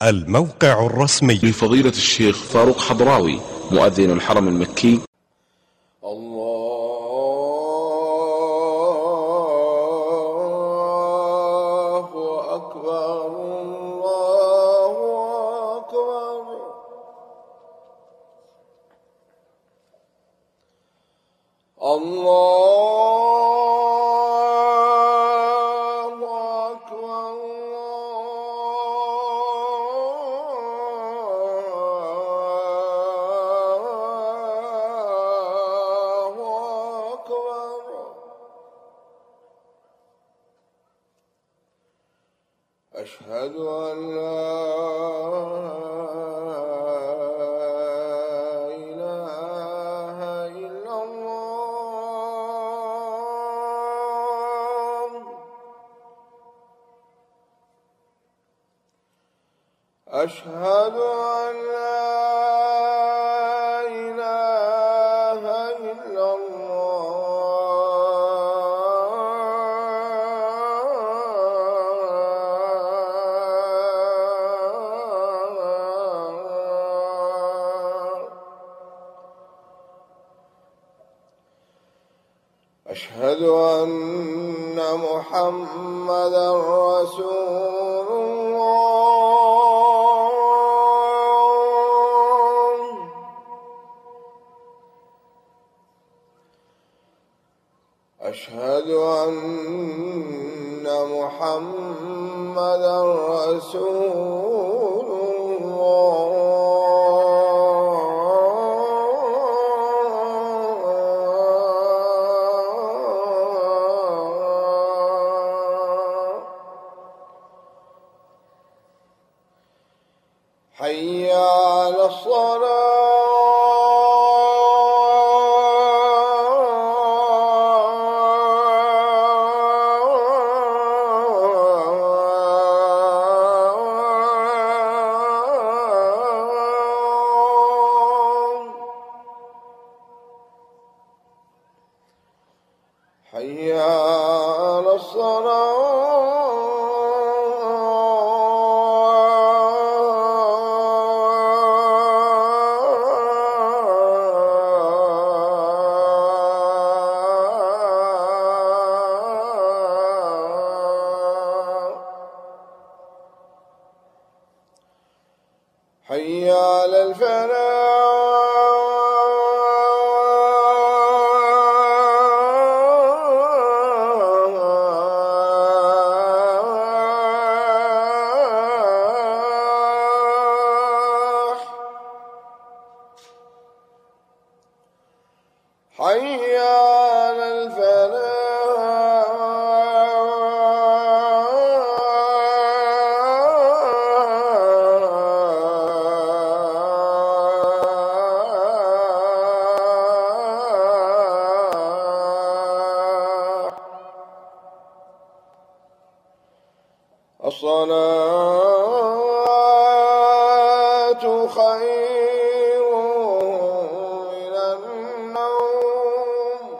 الموقع الرسمي لفضيلة الشيخ فاروق حضراوي مؤذن الحرم المكي. الله أكبر الله أكبر الله أشهد أن لا إله إلا الله أشهد أن لا إله إلا أشهد أن محمدًا رسول الله أشهد أن محمدًا رسول الله حي على الصلاة حي على الصلاة حي على الفلاح حي على الفلاح الصلاة خير من النوم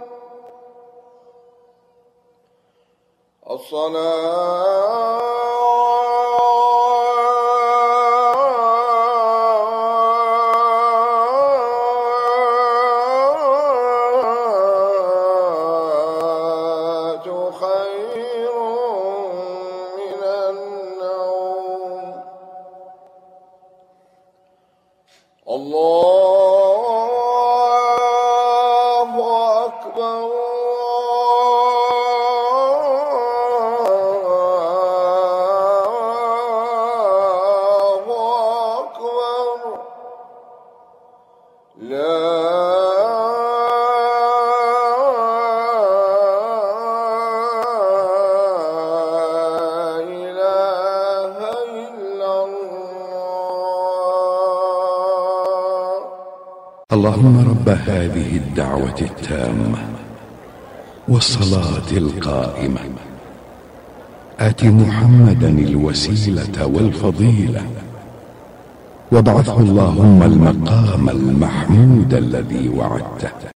الصلاة خير من النوم الله أكبر الله أكبر لا إله إلا الله. اللهم رب هذه الدعوة التامة والصلاة القائمة آت محمدا الوسيلة والفضيلة وابعثه اللهم المقام المحمود الذي وعدته.